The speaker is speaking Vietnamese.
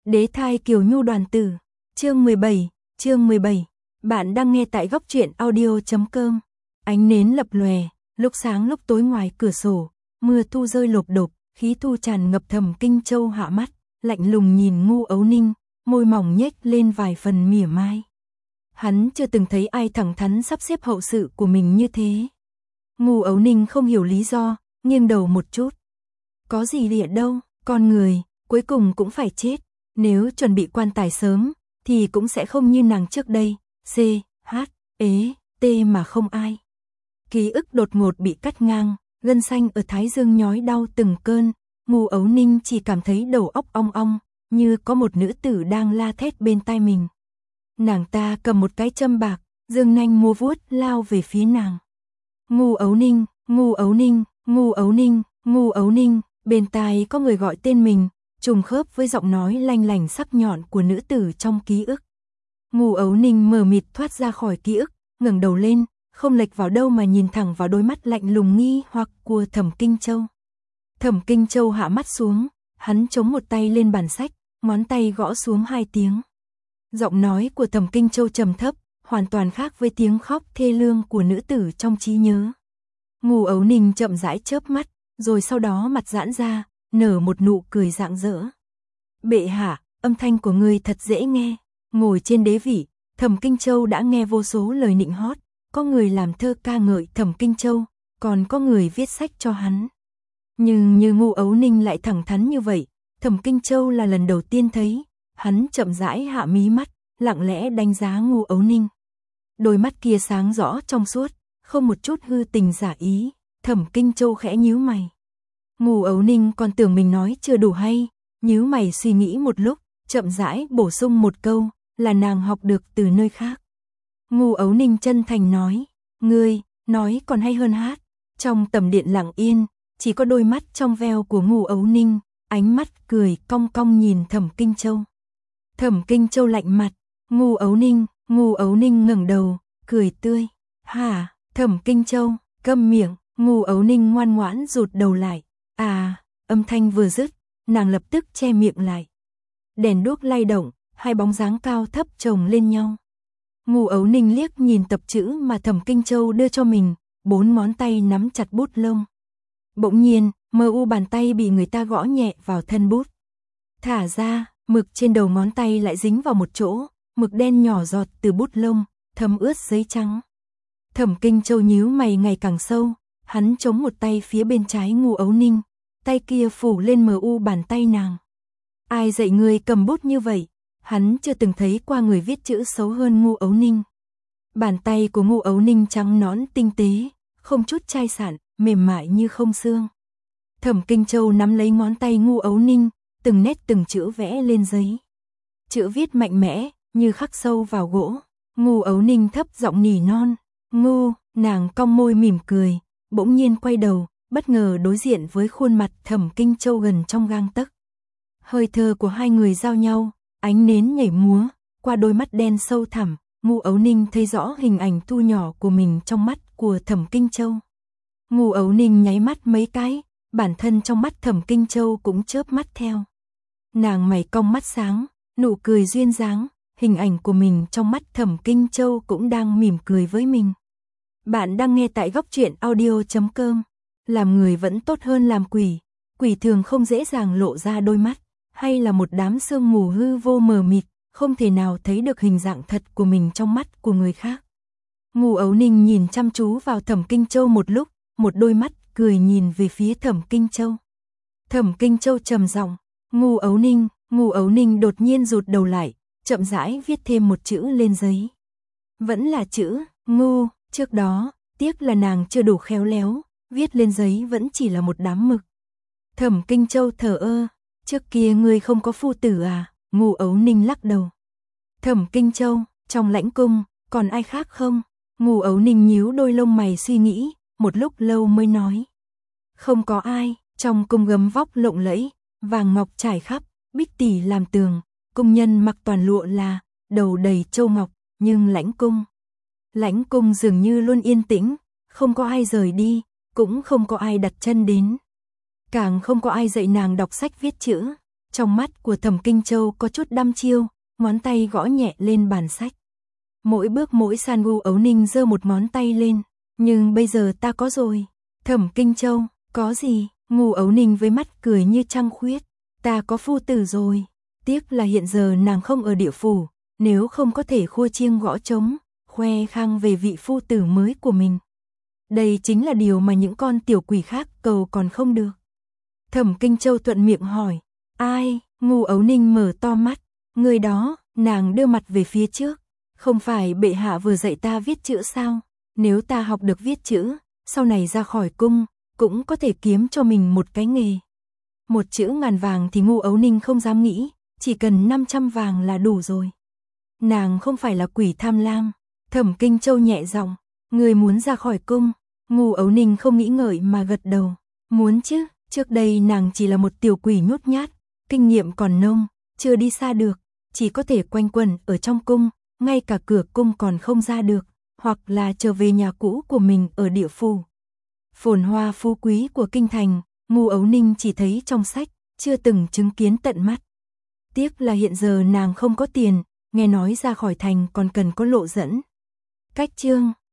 Đế thai Kiều Nhu đoàn tử. Chương 17. Bạn đang nghe tại góc truyện audio.com. Ánh nến lập lòe, lúc sáng lúc tối ngoài cửa sổ, mưa thu rơi lộp độp, khí thu tràn ngập. Thẩm Kinh Châu hạ mắt, lạnh lùng nhìn Ngu Ấu Ninh, môi mỏng nhếch lên vài phần mỉa mai. Hắn chưa từng thấy ai thẳng thắn sắp xếp hậu sự của mình như thế. Ngu Ấu Ninh không hiểu lý do, nghiêng đầu một chút. Có gì lịa đâu, con người, cuối cùng cũng phải chết. Nếu chuẩn bị quan tài sớm, thì cũng sẽ không như nàng trước đây, C, H, ế, T mà không ai. Ký ức đột ngột bị cắt ngang, gân xanh ở thái dương nhói đau từng cơn, Ngu Ấu Ninh chỉ cảm thấy đầu óc ong ong, như có một nữ tử đang la thét bên tai mình. Nàng ta cầm một cái châm bạc, dương nanh múa vuốt lao về phía nàng. Ngu Ấu Ninh, Ngu Ấu Ninh, Ngu Ấu Ninh, Ngu Ấu Ninh, bên tai có người gọi tên mình, trùng khớp với giọng nói lanh lảnh sắc nhọn của nữ tử trong ký ức. Ngu Ấu Ninh mờ mịt thoát ra khỏi ký ức, ngẩng đầu lên, không lệch vào đâu mà nhìn thẳng vào đôi mắt lạnh lùng nghi hoặc của Thẩm Kinh Châu. Thẩm Kinh Châu hạ mắt xuống, hắn chống một tay lên bàn sách, ngón tay gõ xuống 2 tiếng. Giọng nói của Thẩm Kinh Châu trầm thấp, hoàn toàn khác với tiếng khóc thê lương của nữ tử trong trí nhớ. Ngu Ấu Ninh chậm rãi chớp mắt, rồi sau đó mặt giãn ra, nở một nụ cười rạng rỡ. Bệ hạ, âm thanh của ngươi thật dễ nghe. Ngồi trên đế vị, Thẩm Kinh Châu đã nghe vô số lời nịnh hót, có người làm thơ ca ngợi Thẩm Kinh Châu, còn có người viết sách cho hắn. Nhưng như Ngu Ấu Ninh lại thẳng thắn như vậy, Thẩm Kinh Châu là lần đầu tiên thấy. Hắn chậm rãi hạ mí mắt, lặng lẽ đánh giá Ngu Ấu Ninh. Đôi mắt kia sáng rõ trong suốt, không một chút hư tình giả ý. Thẩm Kinh Châu khẽ nhíu mày. Ngu Ấu Ninh còn tưởng mình nói chưa đủ hay, nhíu mày suy nghĩ một lúc, chậm rãi bổ sung một câu, là nàng học được từ nơi khác. Ngu Ấu Ninh chân thành nói, ngươi, nói còn hay hơn hát. Trong tầm điện lặng yên, chỉ có đôi mắt trong veo của Ngu Ấu Ninh, ánh mắt cười cong cong nhìn Thẩm Kinh Châu. Thẩm Kinh Châu lạnh mặt, Ngu Ấu Ninh ngẩng đầu, cười tươi. Hả, Thẩm Kinh Châu, câm miệng. Ngu Ấu Ninh ngoan ngoãn rụt đầu lại. Âm thanh vừa dứt, nàng lập tức che miệng lại. Đèn đuốc lay động, 2 bóng dáng cao thấp chồng lên nhau. Ngu Ấu Ninh liếc nhìn tập chữ mà Thẩm Kinh Châu đưa cho mình, 4 ngón tay nắm chặt bút lông. Bỗng nhiên, bàn tay bị người ta gõ nhẹ vào thân bút. Thả ra, mực trên đầu ngón tay lại dính vào một chỗ, mực đen nhỏ giọt từ bút lông, thấm ướt giấy trắng. Thẩm Kinh Châu nhíu mày ngày càng sâu, hắn chống một tay phía bên trái Ngu Ấu Ninh, tay kia phủ lên bàn tay nàng. Ai dạy người cầm bút như vậy? Hắn chưa từng thấy qua người viết chữ xấu hơn Ngu Ấu Ninh. Bàn tay của Ngu Ấu Ninh trắng nõn tinh tế, không chút chai sạn, mềm mại như không xương. Thẩm Kinh Châu nắm lấy ngón tay Ngu Ấu Ninh, từng nét từng chữ vẽ lên giấy. Chữ viết mạnh mẽ, như khắc sâu vào gỗ. Ngu Ấu Ninh thấp giọng nỉ non. Ngu, nàng cong môi mỉm cười, bỗng nhiên quay đầu, bất ngờ đối diện với khuôn mặt Thẩm Kinh Châu gần trong gang tấc. Hơi thở của hai người giao nhau, ánh nến nhảy múa, qua đôi mắt đen sâu thẳm, Ngu Ấu Ninh thấy rõ hình ảnh thu nhỏ của mình trong mắt của Thẩm Kinh Châu. Ngu Ấu Ninh nháy mắt mấy cái, bản thân trong mắt Thẩm Kinh Châu cũng chớp mắt theo. Nàng mày cong mắt sáng, nụ cười duyên dáng, hình ảnh của mình trong mắt Thẩm Kinh Châu cũng đang mỉm cười với mình. Bạn đang nghe tại góc truyện audio.com. Làm người vẫn tốt hơn làm quỷ. Quỷ thường không dễ dàng lộ ra đôi mắt, hay là một đám sương mù hư vô mờ mịt, không thể nào thấy được hình dạng thật của mình trong mắt của người khác. Ngu Ấu Ninh nhìn chăm chú vào Thẩm Kinh Châu một lúc, một đôi mắt cười nhìn về phía Thẩm Kinh Châu. Thẩm Kinh Châu trầm giọng, Ngu Ấu Ninh đột nhiên rụt đầu lại, chậm rãi viết thêm một chữ lên giấy. Vẫn là chữ ngu, trước đó, tiếc là nàng chưa đủ khéo léo, viết lên giấy vẫn chỉ là một đám mực. Thẩm Kinh Châu thở ơ, trước kia ngươi không có phu tử à? Ngu Ấu Ninh lắc đầu. Thẩm Kinh Châu, trong lãnh cung, còn ai khác không? Ngu Ấu Ninh nhíu đôi lông mày suy nghĩ, một lúc lâu mới nói. Không có ai, trong cung gấm vóc lộng lẫy, vàng ngọc trải khắp, bích tỷ làm tường, cung nhân mặc toàn lụa là, đầu đầy châu ngọc, nhưng lãnh cung dường như luôn yên tĩnh, không có ai rời đi, cũng không có ai đặt chân đến. Càng không có ai dạy nàng đọc sách viết chữ, Trong mắt của Thẩm Kinh Châu có chút đăm chiêu, ngón tay gõ nhẹ lên bàn sách. Mỗi bước mỗi san Ngô Ấu Ninh giơ một ngón tay lên, nhưng bây giờ ta có rồi. Thẩm Kinh Châu, có gì? Ngô Ấu Ninh với mắt cười như trăng khuyết, ta có phu tử rồi. Tiếc là hiện giờ nàng không ở địa phủ, nếu không có thể khua chiêng gõ trống, khoe khang về vị phu tử mới của mình. Đây chính là điều mà những con tiểu quỷ khác cầu còn không được. Thẩm Kinh Châu thuận miệng hỏi, ai? Ngô Ấu Ninh mở to mắt, người đó. Nàng đưa mặt về phía trước, không phải bệ hạ vừa dạy ta viết chữ sao? Nếu ta học được viết chữ, sau này ra khỏi cung, cũng có thể kiếm cho mình một cái nghề. Một chữ ngàn vàng thì Ngô Ấu Ninh không dám nghĩ, chỉ cần 500 vàng là đủ rồi. Nàng không phải là quỷ tham lam. Thẩm Kinh Châu nhẹ giọng, người muốn ra khỏi cung? Ngô Ấu Ninh không nghĩ ngợi mà gật đầu, muốn chứ, trước đây nàng chỉ là một tiểu quỷ nhút nhát, kinh nghiệm còn nông, chưa đi xa được, chỉ có thể quanh quẩn ở trong cung, ngay cả cửa cung còn không ra được, hoặc là trở về nhà cũ của mình ở địa phủ. Phồn hoa phú quý của kinh thành, Ngô Ấu Ninh chỉ thấy trong sách, chưa từng chứng kiến tận mắt. Tiếc là hiện giờ nàng không có tiền, nghe nói ra khỏi thành còn cần có lộ dẫn. Cách chương